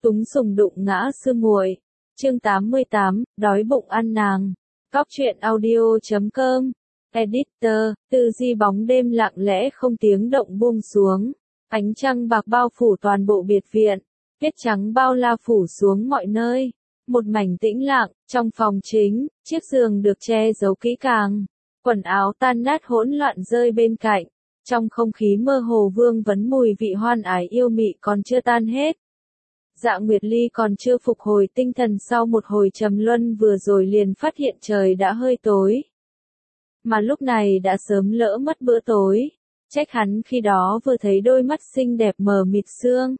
Túng sùng đụng ngã sư muội. Chương 88, đói bụng ăn nàng. Góc truyện audio.com. Editor, tư di bóng đêm lặng lẽ không tiếng động buông xuống. Ánh trăng bạc bao phủ toàn bộ biệt viện. Tuyết trắng bao la phủ xuống mọi nơi. Một mảnh tĩnh lặng, trong phòng chính, chiếc giường được che giấu kỹ càng. Quần áo tan nát hỗn loạn rơi bên cạnh. Trong không khí mơ hồ vương vấn mùi vị hoan ái yêu mị còn chưa tan hết. Dạ Nguyệt Ly còn chưa phục hồi tinh thần sau một hồi trầm luân vừa rồi liền phát hiện trời đã hơi tối. Mà lúc này đã sớm lỡ mất bữa tối. Trách hắn khi đó vừa thấy đôi mắt xinh đẹp mờ mịt sương.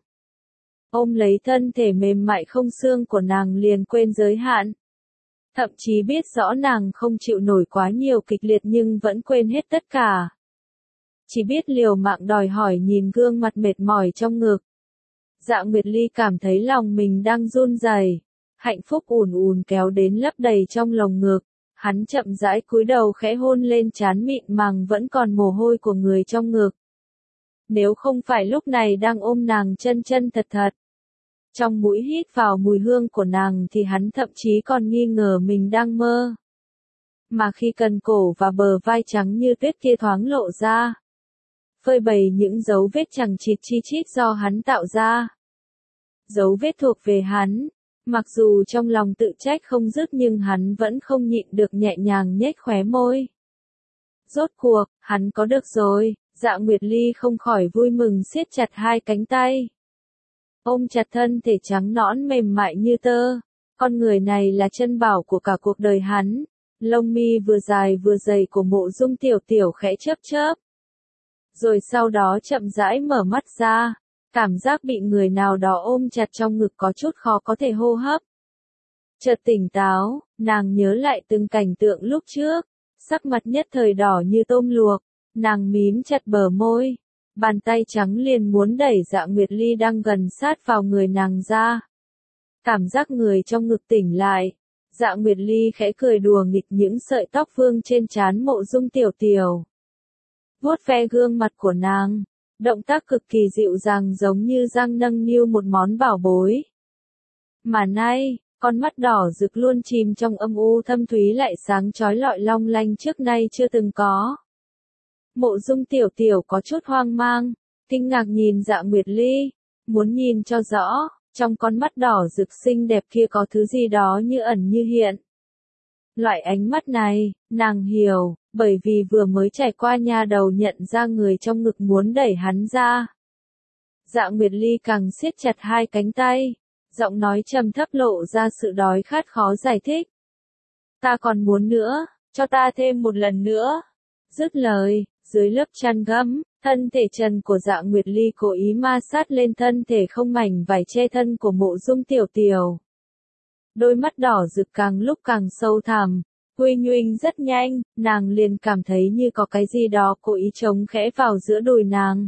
Ôm lấy thân thể mềm mại không xương của nàng liền quên giới hạn. Thậm chí biết rõ nàng không chịu nổi quá nhiều kịch liệt nhưng vẫn quên hết tất cả. Chỉ biết liều mạng đòi hỏi nhìn gương mặt mệt mỏi trong ngực. Dạ Nguyệt Ly cảm thấy lòng mình đang run rẩy, hạnh phúc ùn ùn kéo đến lấp đầy trong lồng ngực. Hắn chậm rãi cúi đầu khẽ hôn lên trán mịn màng vẫn còn mồ hôi của người trong ngực. Nếu không phải lúc này đang ôm nàng chân chân thật thật, trong mũi hít vào mùi hương của nàng thì hắn thậm chí còn nghi ngờ mình đang mơ. Mà khi cần cổ và bờ vai trắng như tuyết kia thoáng lộ ra, phơi bày những dấu vết chằng chịt chi chít do hắn tạo ra. Dấu vết thuộc về hắn, mặc dù trong lòng tự trách không dứt nhưng hắn vẫn không nhịn được nhẹ nhàng nhếch khóe môi. Rốt cuộc, hắn có được rồi, Dạ Nguyệt Ly không khỏi vui mừng siết chặt hai cánh tay. Ôm chặt thân thể trắng nõn mềm mại như tơ, con người này là chân bảo của cả cuộc đời hắn. Lông mi vừa dài vừa dày của Mộ Dung Tiểu Tiểu khẽ chớp chớp. Rồi sau đó chậm rãi mở mắt ra, cảm giác bị người nào đó ôm chặt trong ngực có chút khó có thể hô hấp. Chợt tỉnh táo, nàng nhớ lại từng cảnh tượng lúc trước, sắc mặt nhất thời đỏ như tôm luộc, nàng mím chặt bờ môi, bàn tay trắng liền muốn đẩy Dạ Nguyệt Ly đang gần sát vào người nàng ra. Cảm giác người trong ngực tỉnh lại, Dạ Nguyệt Ly khẽ cười đùa nghịch những sợi tóc vương trên trán Mộ Dung Tiểu Tiểu. Vuốt ve gương mặt của nàng, động tác cực kỳ dịu dàng giống như đang nâng niu một món bảo bối. Mà nay, con mắt đỏ rực luôn chìm trong âm u thâm thúy lại sáng chói lọi long lanh trước nay chưa từng có. Mộ Dung Tiểu Tiểu có chút hoang mang, kinh ngạc nhìn Dạ Nguyệt Ly, muốn nhìn cho rõ, trong con mắt đỏ rực xinh đẹp kia có thứ gì đó như ẩn như hiện. Loại ánh mắt này, nàng hiểu, bởi vì vừa mới trải qua nha đầu nhận ra người trong ngực muốn đẩy hắn ra. Dạ Nguyệt Ly càng siết chặt hai cánh tay, giọng nói trầm thấp lộ ra sự đói khát khó giải thích. Ta còn muốn nữa, cho ta thêm một lần nữa. Dứt lời, dưới lớp chăn gấm, thân thể trần của Dạ Nguyệt Ly cố ý ma sát lên thân thể không mảnh vải che thân của Mộ Dung Tiểu Tiểu. Đôi mắt đỏ rực càng lúc càng sâu thẳm, Huỳnh huỳnh rất nhanh, nàng liền cảm thấy như có cái gì đó cố ý trống khẽ vào giữa đùi nàng.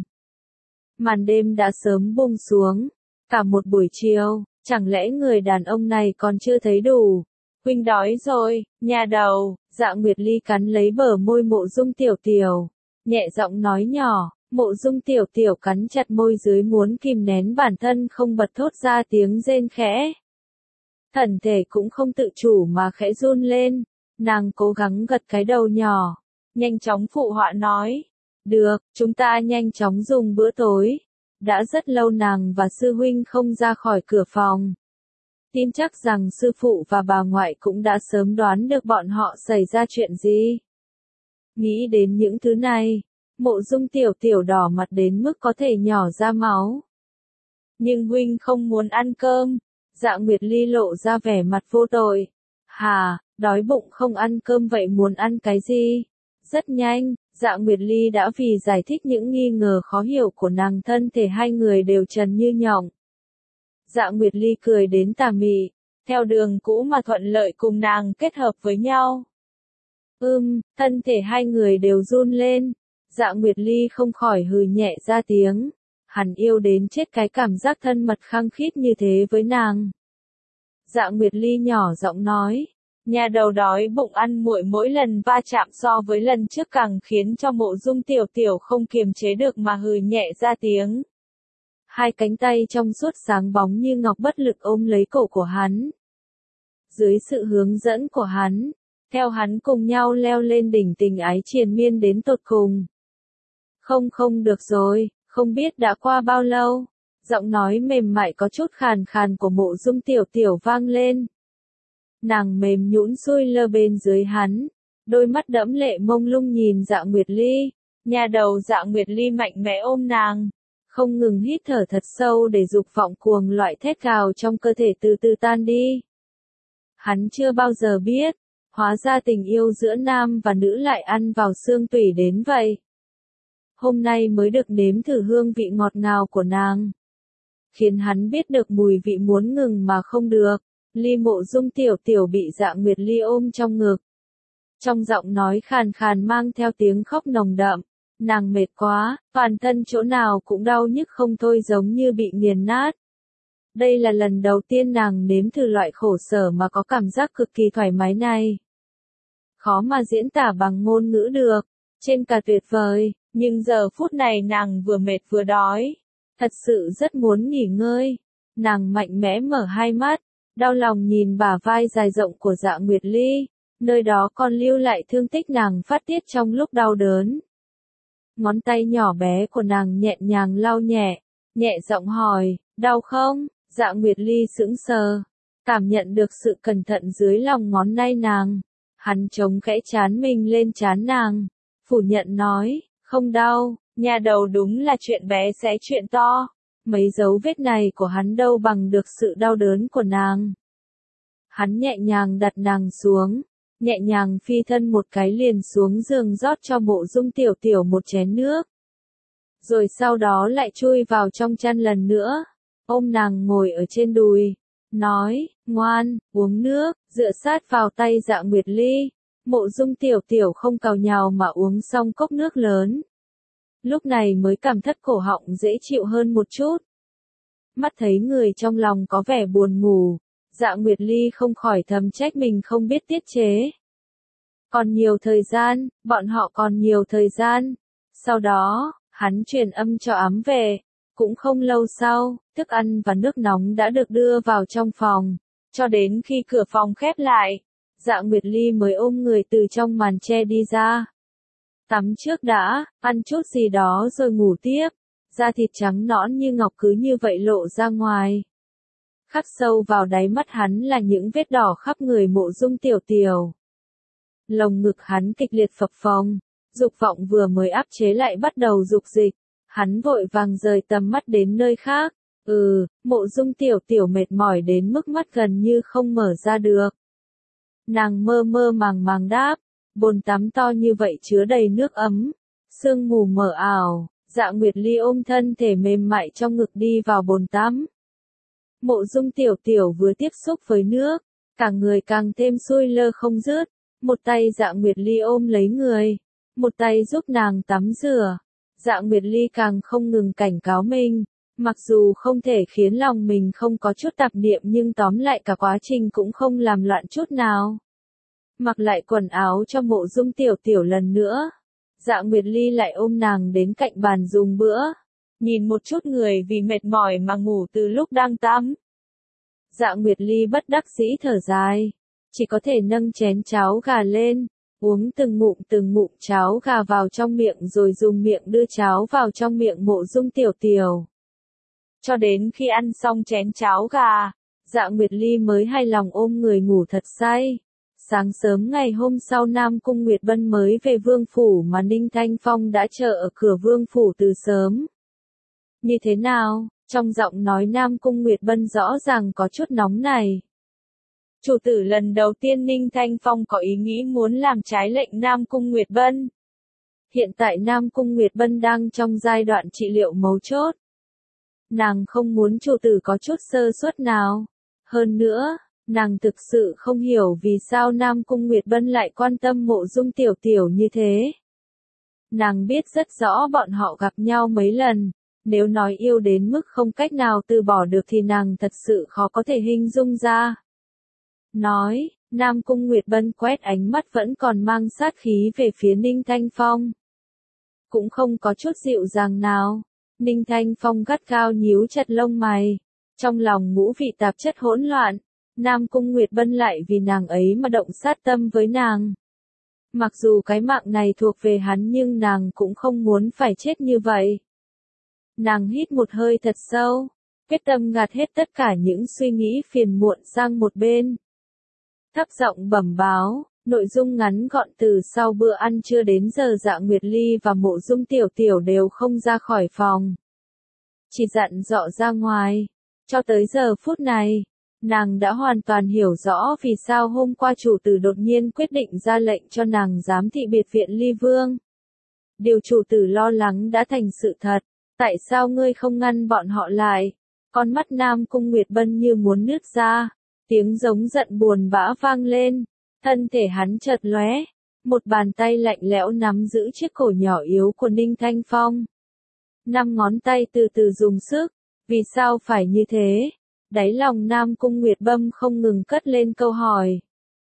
Màn đêm đã sớm buông xuống, cả một buổi chiều, chẳng lẽ người đàn ông này còn chưa thấy đủ? Huỳnh đói rồi, nhà đầu. Dạ Nguyệt Ly cắn lấy bờ môi Mộ Dung Tiểu Tiểu, nhẹ giọng nói nhỏ. Mộ Dung Tiểu Tiểu cắn chặt môi dưới muốn kìm nén bản thân không bật thốt ra tiếng rên khẽ. Thân thể cũng không tự chủ mà khẽ run lên, nàng cố gắng gật cái đầu nhỏ, nhanh chóng phụ họa nói, được, chúng ta nhanh chóng dùng bữa tối. Đã rất lâu nàng và sư huynh không ra khỏi cửa phòng. Tin chắc rằng sư phụ và bà ngoại cũng đã sớm đoán được bọn họ xảy ra chuyện gì. Nghĩ đến những thứ này, Mộ Dung Tiểu Tiểu đỏ mặt đến mức có thể nhỏ ra máu. Nhưng huynh không muốn ăn cơm. Dạ Nguyệt Ly lộ ra vẻ mặt vô tội. Hà, đói bụng không ăn cơm vậy muốn ăn cái gì? Rất nhanh, Dạ Nguyệt Ly đã vì giải thích những nghi ngờ khó hiểu của nàng thân thể hai người đều trần như nhộng. Dạ Nguyệt Ly cười đến tà mị, theo đường cũ mà thuận lợi cùng nàng kết hợp với nhau. Thân thể hai người đều run lên. Dạ Nguyệt Ly không khỏi hừ nhẹ ra tiếng. Hắn yêu đến chết cái cảm giác thân mật khăng khít như thế với nàng. Dạ Nguyệt Ly nhỏ giọng nói, nhà đầu đói bụng ăn muội mỗi lần va chạm so với lần trước càng khiến cho Mộ Dung Tiểu Tiểu không kiềm chế được mà hừ nhẹ ra tiếng. Hai cánh tay trong suốt sáng bóng như ngọc bất lực ôm lấy cổ của hắn. Dưới sự hướng dẫn của hắn, theo hắn cùng nhau leo lên đỉnh tình ái triền miên đến tột cùng. Không được rồi, không biết đã qua bao lâu. Giọng nói mềm mại có chút khàn khàn của Mộ Dung Tiểu Tiểu vang lên. Nàng mềm nhũn xuôi lơ bên dưới hắn, đôi mắt đẫm lệ mông lung nhìn Dạ Nguyệt Ly. Nhà đầu Dạ Nguyệt Ly mạnh mẽ ôm nàng, không ngừng hít thở thật sâu để dục vọng cuồng loại thét gào trong cơ thể từ từ tan đi. Hắn chưa bao giờ biết, hóa ra tình yêu giữa nam và nữ lại ăn vào xương tủy đến vậy. Hôm nay mới được nếm thử hương vị ngọt ngào của nàng, khiến hắn biết được mùi vị muốn ngừng mà không được. Ly Mộ Dung Tiểu Tiểu bị Dạ Nguyệt Ly ôm trong ngực. Trong giọng nói khàn khàn mang theo tiếng khóc nồng đậm. Nàng mệt quá, toàn thân chỗ nào cũng đau nhức không thôi giống như bị nghiền nát. Đây là lần đầu tiên nàng nếm thử loại khổ sở mà có cảm giác cực kỳ thoải mái này. Khó mà diễn tả bằng ngôn ngữ được, trên cả tuyệt vời, nhưng giờ phút này nàng vừa mệt vừa đói. Thật sự rất muốn nghỉ ngơi. Nàng mạnh mẽ mở hai mắt, đau lòng nhìn bả vai dài rộng của Dạ Nguyệt Ly, nơi đó còn lưu lại thương tích nàng phát tiết trong lúc đau đớn. Ngón tay nhỏ bé của nàng nhẹ nhàng lau nhẹ giọng hỏi, đau không? Dạ Nguyệt Ly sững sờ, cảm nhận được sự cẩn thận dưới lòng ngón tay nàng. Hắn chống khẽ trán mình lên trán nàng, phủ nhận nói, không đau, nhà đầu đúng là chuyện bé xé chuyện to. Mấy dấu vết này của hắn đâu bằng được sự đau đớn của nàng. Hắn nhẹ nhàng đặt nàng xuống, nhẹ nhàng phi thân một cái liền xuống giường rót cho Mộ Dung Tiểu Tiểu một chén nước. Rồi sau đó lại chui vào trong chăn lần nữa, ôm nàng ngồi ở trên đùi, nói, ngoan, uống nước, dựa sát vào tay Dạ Nguyệt Ly. Mộ Dung Tiểu Tiểu không càu nhàu mà uống xong cốc nước lớn. Lúc này mới cảm thấy cổ họng dễ chịu hơn một chút. Mắt thấy người trong lòng có vẻ buồn ngủ, Dạ Nguyệt Ly không khỏi thầm trách mình không biết tiết chế. Còn nhiều thời gian, bọn họ còn nhiều thời gian. Sau đó, hắn truyền âm cho Ám về. Cũng không lâu sau, thức ăn và nước nóng đã được đưa vào trong phòng. Cho đến khi cửa phòng khép lại, Dạ Nguyệt Ly mới ôm người từ trong màn che đi ra. Tắm trước đã, ăn chút gì da rồi ngủ tiếp. Da thịt trắng nõn như ngọc cứ như vậy lộ ra ngoài. Khắc sâu vào đáy mắt hắn là những vết đỏ khắp người Mộ Dung Tiểu Tiểu. Lồng ngực hắn kịch liệt phập phồng, dục vọng vừa mới áp chế lại bắt đầu dục dịch. Hắn vội vàng rời tầm mắt đến nơi khác. Mộ Dung Tiểu Tiểu mệt mỏi đến mức mắt gần như không mở ra được. Nàng mơ mơ màng đáp, bồn tắm to như vậy chứa đầy nước ấm, sương mù mờ ảo. Dạ Nguyệt Ly ôm thân thể mềm mại trong ngực đi vào bồn tắm. Mộ Dung Tiểu Tiểu vừa tiếp xúc với nước, cả người càng thêm sôi lơ không dứt. Một tay Dạ Nguyệt Ly ôm lấy người, một tay giúp nàng tắm rửa. Dạ Nguyệt Ly càng không ngừng cảnh cáo mình, mặc dù không thể khiến lòng mình không có chút tạp niệm nhưng tóm lại cả quá trình cũng không làm loạn chút nào. Mặc lại quần áo cho Mộ Dung Tiểu Tiểu lần nữa. Dạ Nguyệt Ly lại ôm nàng đến cạnh bàn dùng bữa. Nhìn một chút người vì mệt mỏi mà ngủ từ lúc đang tắm. Dạ Nguyệt Ly bất đắc dĩ thở dài. Chỉ có thể nâng chén cháo gà lên. Uống từng ngụm cháo gà vào trong miệng rồi dùng miệng đưa cháo vào trong miệng Mộ Dung Tiểu Tiểu. Cho đến khi ăn xong chén cháo gà, Dạ Nguyệt Ly mới hài lòng ôm người ngủ thật say. Sáng sớm ngày hôm sau Nam Cung Nguyệt Bân mới về Vương Phủ mà Ninh Thanh Phong đã chờ ở cửa Vương Phủ từ sớm. Như thế nào? Trong giọng nói Nam Cung Nguyệt Bân rõ ràng có chút nóng này. Chủ tử lần đầu tiên Ninh Thanh Phong có ý nghĩ muốn làm trái lệnh Nam Cung Nguyệt Bân. Hiện tại Nam Cung Nguyệt Bân đang trong giai đoạn trị liệu mấu chốt. Nàng không muốn chủ tử có chút sơ suất nào. Hơn nữa, nàng thực sự không hiểu vì sao Nam Cung Nguyệt Bân lại quan tâm Mộ Dung Tiểu Tiểu như thế. Nàng biết rất rõ bọn họ gặp nhau mấy lần, nếu nói yêu đến mức không cách nào từ bỏ được thì nàng thật sự khó có thể hình dung ra. Nói, Nam Cung Nguyệt Bân quét ánh mắt vẫn còn mang sát khí về phía Ninh Thanh Phong. Cũng không có chút dịu dàng nào. Ninh Thanh Phong gắt gao nhíu chặt lông mày. Trong lòng ngũ vị tạp chất hỗn loạn, Nam Cung Nguyệt Bân lại vì nàng ấy mà động sát tâm với nàng. Mặc dù cái mạng này thuộc về hắn nhưng nàng cũng không muốn phải chết như vậy. Nàng hít một hơi thật sâu, quyết tâm gạt hết tất cả những suy nghĩ phiền muộn sang một bên. Thấp giọng bẩm báo, nội dung ngắn gọn từ sau bữa ăn trưa đến giờ Dạ Nguyệt Ly và Mộ Dung Tiểu Tiểu đều không ra khỏi phòng. Chỉ dặn dò ra ngoài. Cho tới giờ phút này, nàng đã hoàn toàn hiểu rõ vì sao hôm qua chủ tử đột nhiên quyết định ra lệnh cho nàng giám thị biệt viện Ly Vương. Điều chủ tử lo lắng đã thành sự thật, tại sao ngươi không ngăn bọn họ lại? Con mắt Nam Cung Nguyệt Bân như muốn nứt ra, tiếng giống giận buồn bã vang lên, thân thể hắn chợt lóe, một bàn tay lạnh lẽo nắm giữ chiếc cổ nhỏ yếu của Ninh Thanh Phong. 5 ngón tay từ từ dùng sức, vì sao phải như thế? Đáy lòng Nam Cung Nguyệt Bân không ngừng cất lên câu hỏi.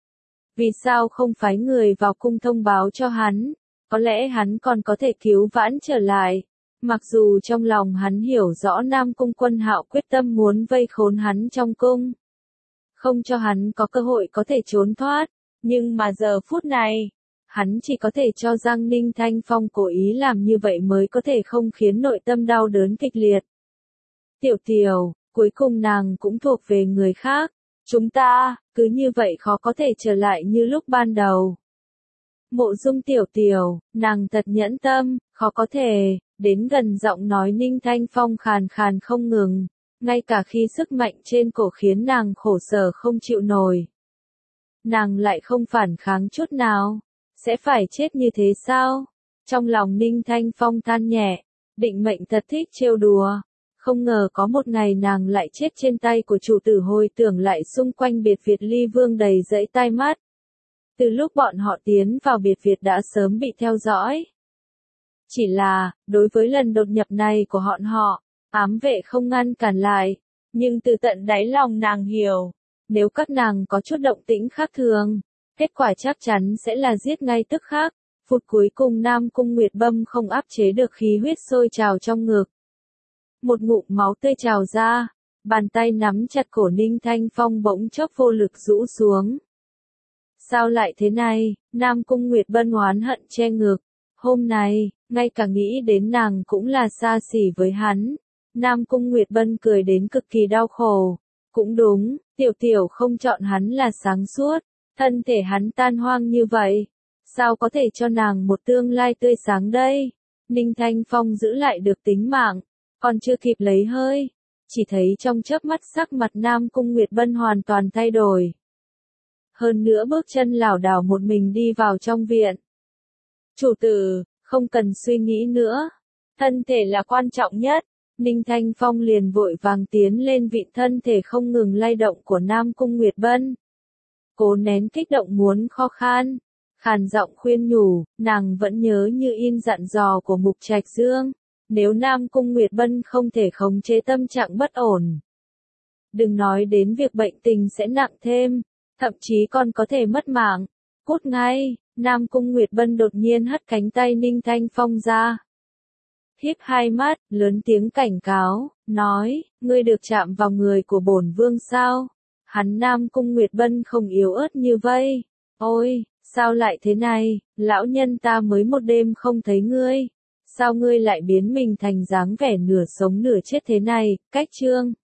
Vì sao không phái người vào cung thông báo cho hắn? Có lẽ hắn còn có thể cứu vãn trở lại. Mặc dù trong lòng hắn hiểu rõ Nam Cung Quân Hạo quyết tâm muốn vây khốn hắn trong cung, không cho hắn có cơ hội có thể trốn thoát, nhưng mà giờ phút này, hắn chỉ có thể cho rằng Ninh Thanh Phong cố ý làm như vậy mới có thể không khiến nội tâm đau đớn kịch liệt. Tiểu Tiểu, cuối cùng nàng cũng thuộc về người khác, chúng ta, cứ như vậy khó có thể trở lại như lúc ban đầu. Mộ Dung Tiểu Tiểu, nàng thật nhẫn tâm, khó có thể, đến gần giọng nói Ninh Thanh Phong khàn khàn không ngừng, ngay cả khi sức mạnh trên cổ khiến nàng khổ sở không chịu nổi. Nàng lại không phản kháng chút nào, sẽ phải chết như thế sao? Trong lòng Ninh Thanh Phong than nhẹ, định mệnh thật thích trêu đùa. Không ngờ có một ngày nàng lại chết trên tay của chủ tử, hồi tưởng lại xung quanh biệt viện Ly Vương đầy dẫy tai mắt. Từ lúc bọn họ tiến vào biệt viện đã sớm bị theo dõi. Chỉ là, đối với lần đột nhập này của họ, ám vệ không ngăn cản lại, nhưng từ tận đáy lòng nàng hiểu, nếu các nàng có chút động tĩnh khác thường, kết quả chắc chắn sẽ là giết ngay tức khắc. Phút cuối cùng Nam Cung Nguyệt Bân không áp chế được khí huyết sôi trào trong ngực. Một ngụm máu tươi trào ra, bàn tay nắm chặt cổ Ninh Thanh Phong bỗng chốc vô lực rũ xuống. Sao lại thế này? Nam Cung Nguyệt Bân oán hận che ngực. Hôm nay, ngay cả nghĩ đến nàng cũng là xa xỉ với hắn. Nam Cung Nguyệt Bân cười đến cực kỳ đau khổ. Cũng đúng, Tiểu Tiểu không chọn hắn là sáng suốt. Thân thể hắn tan hoang như vậy, sao có thể cho nàng một tương lai tươi sáng đây? Ninh Thanh Phong giữ lại được tính mạng, còn chưa kịp lấy hơi, chỉ thấy trong chớp mắt sắc mặt Nam Cung Nguyệt Bân hoàn toàn thay đổi. Hơn nữa bước chân lảo đảo một mình đi vào trong viện. Chủ tử, không cần suy nghĩ nữa, thân thể là quan trọng nhất. Ninh Thanh Phong liền vội vàng tiến lên vịn thân thể không ngừng lay động của Nam Cung Nguyệt Bân. Cố nén kích động muốn kho khan, khàn giọng khuyên nhủ, nàng vẫn nhớ như in dặn dò của Mục Trạch Dương. Nếu Nam Cung Nguyệt Bân không thể khống chế tâm trạng bất ổn, đừng nói đến việc bệnh tình sẽ nặng thêm, thậm chí còn có thể mất mạng. Cút ngay! Nam Cung Nguyệt Bân đột nhiên hất cánh tay Ninh Thanh Phong ra. Híp hai mắt, lớn tiếng cảnh cáo, nói, ngươi được chạm vào người của bổn vương sao? Hắn Nam Cung Nguyệt Bân không yếu ớt như vây. Ôi, sao lại thế này, lão nhân ta mới một đêm không thấy ngươi. Sao ngươi lại biến mình thành dáng vẻ nửa sống nửa chết thế này? Cách chương